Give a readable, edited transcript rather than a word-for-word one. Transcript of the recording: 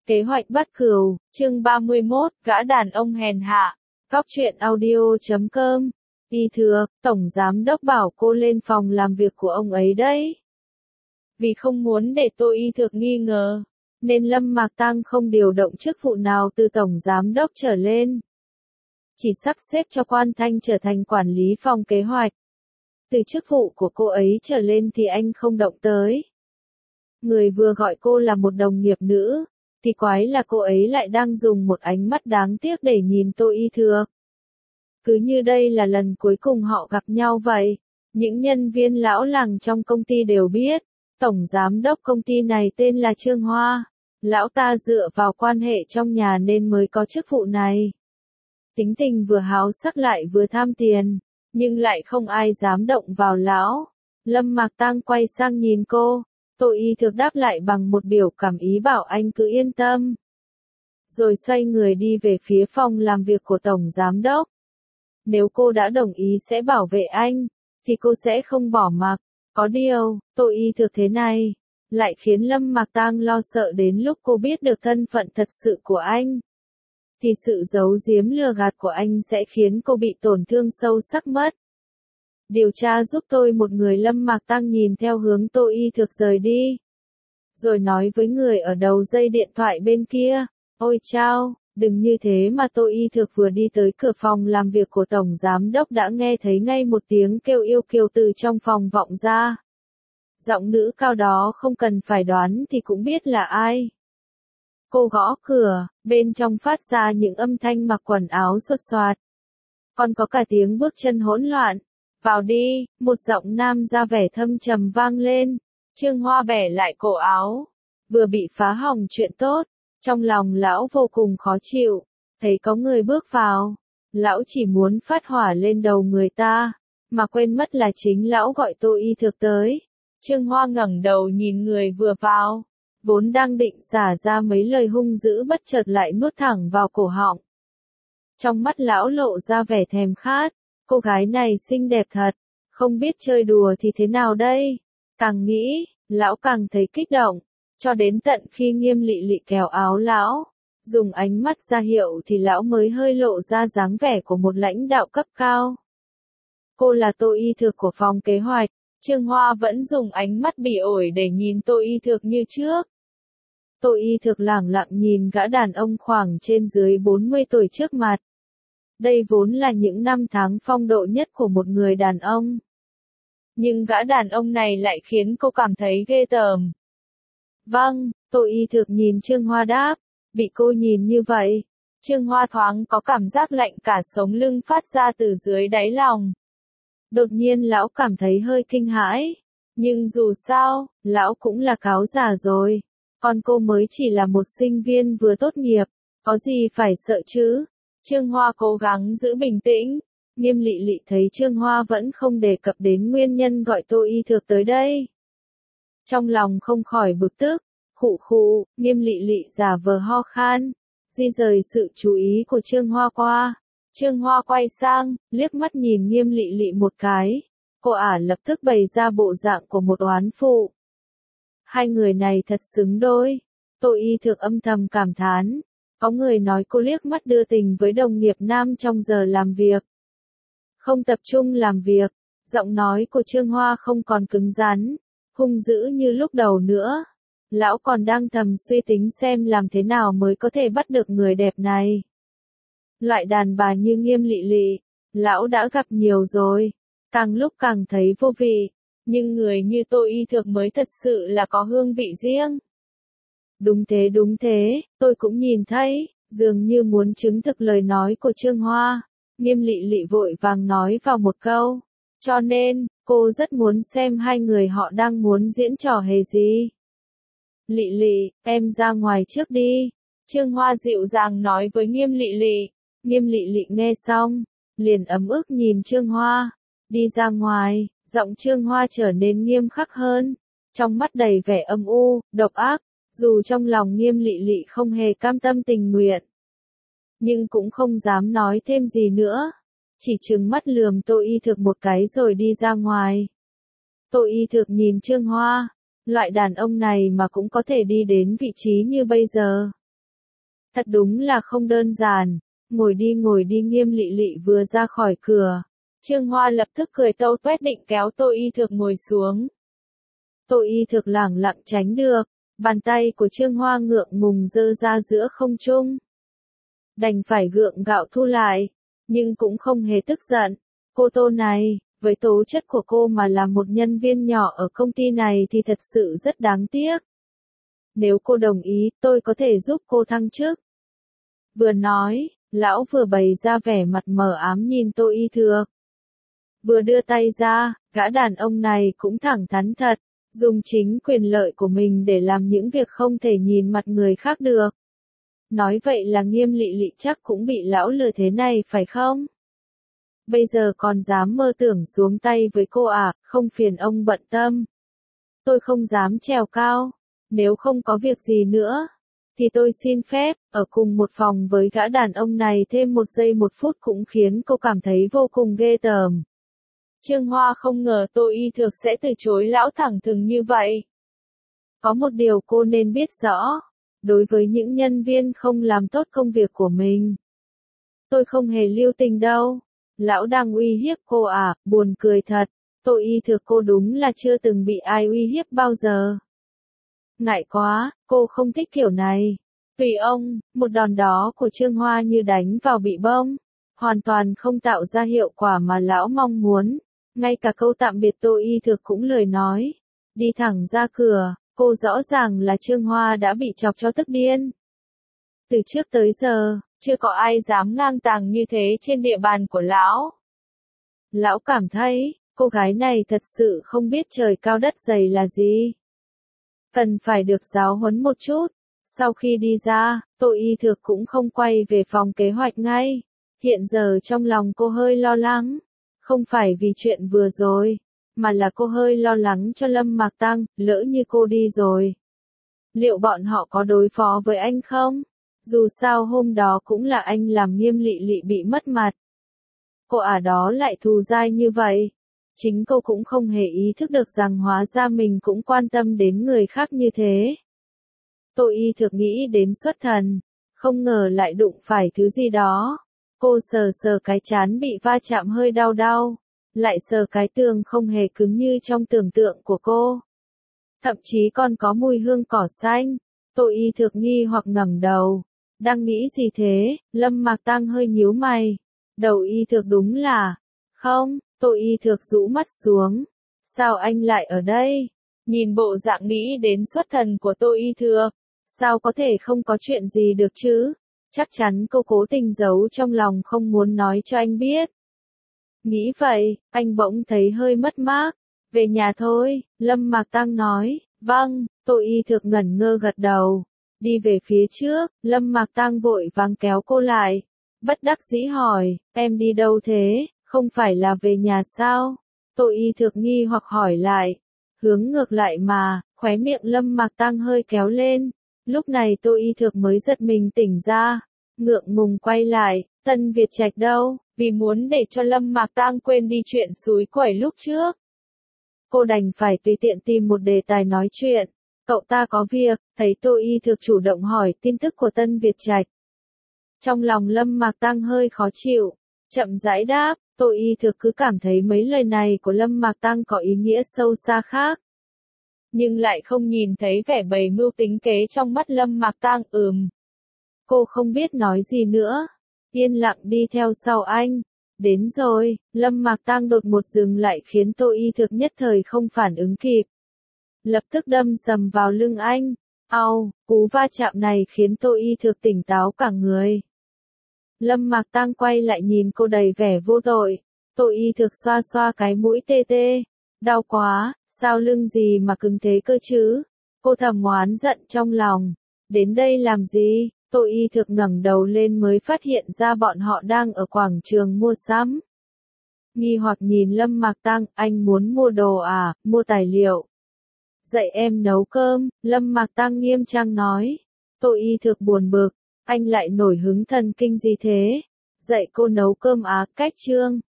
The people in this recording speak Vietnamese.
Kế hoạch bắt cừu, chương 31, gã đàn ông hèn hạ. Góc truyện audio.com. Y Thược, Tổng Giám Đốc bảo cô lên phòng làm việc của ông ấy đấy. Vì không muốn để Tô Y Thược nghi ngờ, nên Lâm Mạc Tăng không điều động chức vụ nào từ Tổng Giám Đốc trở lên. Chỉ sắp xếp cho Quan Thanh trở thành quản lý phòng kế hoạch. Từ chức vụ của cô ấy trở lên thì anh không động tới. Người vừa gọi cô là một đồng nghiệp nữ, thì quái là cô ấy lại đang dùng một ánh mắt đáng tiếc để nhìn Tô Y Thược. Cứ như đây là lần cuối cùng họ gặp nhau vậy. Những nhân viên lão làng trong công ty đều biết, Tổng Giám Đốc công ty này tên là Trương Hoa. Lão ta dựa vào quan hệ trong nhà nên mới có chức vụ này. Tính tình vừa háo sắc lại vừa tham tiền, nhưng lại không ai dám động vào lão. Lâm Mạc Tăng quay sang nhìn cô. Tô Y Thược đáp lại bằng một biểu cảm ý bảo anh cứ yên tâm. Rồi xoay người đi về phía phòng làm việc của Tổng Giám Đốc. Nếu cô đã đồng ý sẽ bảo vệ anh, thì cô sẽ không bỏ mặc. Có điều, Tô Y Thược thế này, lại khiến Lâm Mạc Tăng lo sợ đến lúc cô biết được thân phận thật sự của anh. Thì sự giấu giếm lừa gạt của anh sẽ khiến cô bị tổn thương sâu sắc mất. Điều tra giúp tôi một người. Lâm Mạc Tăng nhìn theo hướng Tô Y Thược rời đi. Rồi nói với người ở đầu dây điện thoại bên kia. Ôi chao, đừng như thế mà. Tô Y Thược vừa đi tới cửa phòng làm việc của Tổng Giám Đốc đã nghe thấy ngay một tiếng kêu yêu kiều từ trong phòng vọng ra. Giọng nữ cao đó không cần phải đoán thì cũng biết là ai. Cô gõ cửa, bên trong phát ra những âm thanh mặc quần áo xột xoạt. Còn có cả tiếng bước chân hỗn loạn. Vào đi, một giọng nam ra vẻ thâm trầm vang lên. Trương Hoa bẻ lại cổ áo. Vừa bị phá hỏng chuyện tốt. Trong lòng lão vô cùng khó chịu. Thấy có người bước vào. Lão chỉ muốn phát hỏa lên đầu người ta. Mà quên mất là chính lão gọi Tô Y Thược tới. Trương Hoa ngẩng đầu nhìn người vừa vào. Vốn đang định xả ra mấy lời hung dữ bất chợt lại nuốt thẳng vào cổ họng. Trong mắt lão lộ ra vẻ thèm khát. Cô gái này xinh đẹp thật, không biết chơi đùa thì thế nào đây? Càng nghĩ, lão càng thấy kích động, cho đến tận khi Nghiêm Lị Lị kéo áo lão, dùng ánh mắt ra hiệu thì lão mới hơi lộ ra dáng vẻ của một lãnh đạo cấp cao. Cô là Tô Y Thược của phòng kế hoạch. Trương Hoa vẫn dùng ánh mắt bỉ ổi để nhìn Tô Y Thược như trước. Tô Y Thược lẳng lặng nhìn gã đàn ông khoảng trên dưới 40 tuổi trước mặt. Đây vốn là những năm tháng phong độ nhất của một người đàn ông. Nhưng gã đàn ông này lại khiến cô cảm thấy ghê tởm. Vâng, Tô Y Thược nhìn Trương Hoa đáp. Bị cô nhìn như vậy, Trương Hoa thoáng có cảm giác lạnh cả sống lưng phát ra từ dưới đáy lòng. Đột nhiên lão cảm thấy hơi kinh hãi. Nhưng dù sao, lão cũng là cáo già rồi. Còn cô mới chỉ là một sinh viên vừa tốt nghiệp. Có gì phải sợ chứ? Trương Hoa cố gắng giữ bình tĩnh. Nghiêm Lị Lị thấy Trương Hoa vẫn không đề cập đến nguyên nhân gọi Tô Y Thược tới đây. Trong lòng không khỏi bực tức. Khụ khụ, Nghiêm Lị Lị giả vờ ho khan, di rời sự chú ý của Trương Hoa qua. Trương Hoa quay sang, liếc mắt nhìn Nghiêm Lị Lị một cái. Cô ả lập tức bày ra bộ dạng của một oán phụ. Hai người này thật xứng đôi. Tô Y Thược âm thầm cảm thán. Có người nói cô liếc mắt đưa tình với đồng nghiệp nam trong giờ làm việc. Không tập trung làm việc. Giọng nói của Trương Hoa không còn cứng rắn, hung dữ như lúc đầu nữa. Lão còn đang thầm suy tính xem làm thế nào mới có thể bắt được người đẹp này. Loại đàn bà như Nghiêm Lị Lị, lão đã gặp nhiều rồi. Càng lúc càng thấy vô vị. Nhưng người như Tô Y Thược mới thật sự là có hương vị riêng. Đúng thế, tôi cũng nhìn thấy, dường như muốn chứng thực lời nói của Trương Hoa. Nghiêm Lị Lị vội vàng nói vào một câu. Cho nên, cô rất muốn xem hai người họ đang muốn diễn trò hề gì. Lị Lị, em ra ngoài trước đi. Trương Hoa dịu dàng nói với Nghiêm Lị Lị. Nghiêm Lị Lị nghe xong, liền ấm ức nhìn Trương Hoa. Đi ra ngoài, giọng Trương Hoa trở nên nghiêm khắc hơn. Trong mắt đầy vẻ âm u, độc ác. Dù trong lòng Nghiêm Lị Lị không hề cam tâm tình nguyện, nhưng cũng không dám nói thêm gì nữa. Chỉ trừng mắt lườm Tô Y Thược một cái rồi đi ra ngoài. Tô Y Thược nhìn Trương Hoa. Loại đàn ông này mà cũng có thể đi đến vị trí như bây giờ. Thật đúng là không đơn giản. Ngồi đi Nghiêm Lị Lị vừa ra khỏi cửa. Trương Hoa lập tức cười tâu tuét định kéo Tô Y Thược ngồi xuống. Tô Y Thược lẳng lặng tránh được. Bàn tay của Trương Hoa ngượng ngùng giơ ra giữa không trung. Đành phải gượng gạo thu lại. Nhưng cũng không hề tức giận. Cô Tô này, với tố chất của cô mà là một nhân viên nhỏ ở công ty này thì thật sự rất đáng tiếc. Nếu cô đồng ý, tôi có thể giúp cô thăng chức. Vừa nói, lão vừa bày ra vẻ mặt mờ ám nhìn Tô Y Thược. Vừa đưa tay ra, gã đàn ông này cũng thẳng thắn thật, dùng chính quyền lợi của mình để làm những việc không thể nhìn mặt người khác được. Nói vậy là Nghiêm Lị Lị chắc cũng bị lão lừa thế này phải không? Bây giờ còn dám mơ tưởng xuống tay với cô à, không phiền ông bận tâm. Tôi không dám trèo cao, nếu không có việc gì nữa, thì tôi xin phép, ở cùng một phòng với gã đàn ông này thêm 1 giây 1 phút cũng khiến cô cảm thấy vô cùng ghê tởm. Trương Hoa không ngờ Tô Y Thược sẽ từ chối lão thẳng thừng như vậy. Có một điều cô nên biết rõ, đối với những nhân viên không làm tốt công việc của mình. Tôi không hề lưu tình đâu. Lão đang uy hiếp cô à, buồn cười thật. Tô Y Thược cô đúng là chưa từng bị ai uy hiếp bao giờ. Ngại quá, cô không thích kiểu này. Tùy ông, một đòn đó của Trương Hoa như đánh vào bị bông. Hoàn toàn không tạo ra hiệu quả mà lão mong muốn. Ngay cả câu tạm biệt Tô Y Thược cũng lười nói. Đi thẳng ra cửa, cô rõ ràng là Trương Hoa đã bị chọc cho tức điên. Từ trước tới giờ, chưa có ai dám ngang tàng như thế trên địa bàn của lão. Lão cảm thấy, cô gái này thật sự không biết trời cao đất dày là gì. Cần phải được giáo huấn một chút. Sau khi đi ra, Tô Y Thược cũng không quay về phòng kế hoạch ngay. Hiện giờ trong lòng cô hơi lo lắng. Không phải vì chuyện vừa rồi, mà là cô hơi lo lắng cho Lâm Mạc Tăng, lỡ như cô đi rồi. Liệu bọn họ có đối phó với anh không? Dù sao hôm đó cũng là anh làm Nghiêm Lị Lị bị mất mặt. Cô ở đó lại thù dai như vậy. Chính cô cũng không hề ý thức được rằng hóa ra mình cũng quan tâm đến người khác như thế. Tô Y Thược nghĩ đến xuất thần, không ngờ lại đụng phải thứ gì đó. Cô sờ sờ cái trán bị va chạm hơi đau đau, lại sờ cái tường không hề cứng như trong tưởng tượng của cô. Thậm chí còn có mùi hương cỏ xanh. Tô Y Thược nghi hoặc ngẩng đầu. Đang nghĩ gì thế? Lâm Mạc Tăng hơi nhíu mày. Đầu Y Thược đúng là... Không, Tô Y Thược rũ mắt xuống. Sao anh lại ở đây? Nhìn bộ dạng nghĩ đến xuất thần của Tô Y Thược. Sao có thể không có chuyện gì được chứ? Chắc chắn cô cố tình giấu trong lòng không muốn nói cho anh biết. Nghĩ vậy, anh bỗng thấy hơi mất mát. Về nhà thôi, Lâm Mạc Tăng nói. Vâng, Tô Y Thược ngẩn ngơ gật đầu. Đi về phía trước, Lâm Mạc Tăng vội vàng kéo cô lại. Bất đắc dĩ hỏi, em đi đâu thế, không phải là về nhà sao? Tô Y Thược nghi hoặc hỏi lại. Hướng ngược lại mà, khóe miệng Lâm Mạc Tăng hơi kéo lên. Lúc này Tô Y Thược mới giật mình tỉnh ra. Ngượng ngùng quay lại, Tân Việt Trạch đâu, vì muốn để cho Lâm Mạc Tăng quên đi chuyện xúi quẩy lúc trước. Cô đành phải tùy tiện tìm một đề tài nói chuyện. Cậu ta có việc, thấy Tô Y Thược chủ động hỏi tin tức của Tân Việt Trạch. Trong lòng Lâm Mạc Tăng hơi khó chịu, chậm rãi đáp, Tô Y Thược cứ cảm thấy mấy lời này của Lâm Mạc Tăng có ý nghĩa sâu xa khác. Nhưng lại không nhìn thấy vẻ bày mưu tính kế trong mắt Lâm Mạc Tăng. Cô không biết nói gì nữa, yên lặng đi theo sau anh. Đến rồi, Lâm Mạc Tăng đột một dừng lại khiến Tô Y Thược nhất thời không phản ứng kịp. Lập tức đâm sầm vào lưng anh. Au, cú va chạm này khiến Tô Y Thược tỉnh táo cả người. Lâm Mạc Tăng quay lại nhìn cô đầy vẻ vô tội. Tô Y Thược xoa xoa cái mũi tê tê. Đau quá, sao lưng gì mà cứng thế cơ chứ? Cô thầm oán giận trong lòng. Đến đây làm gì? Tô Y Thược ngẩng đầu lên mới phát hiện ra bọn họ đang ở quảng trường mua sắm. Nghi hoặc nhìn Lâm Mạc Tăng, anh muốn mua đồ à, mua tài liệu. Dạy em nấu cơm, Lâm Mạc Tăng nghiêm trang nói. Tô Y Thược buồn bực, anh lại nổi hứng thần kinh gì thế? Dạy cô nấu cơm á, cách trương.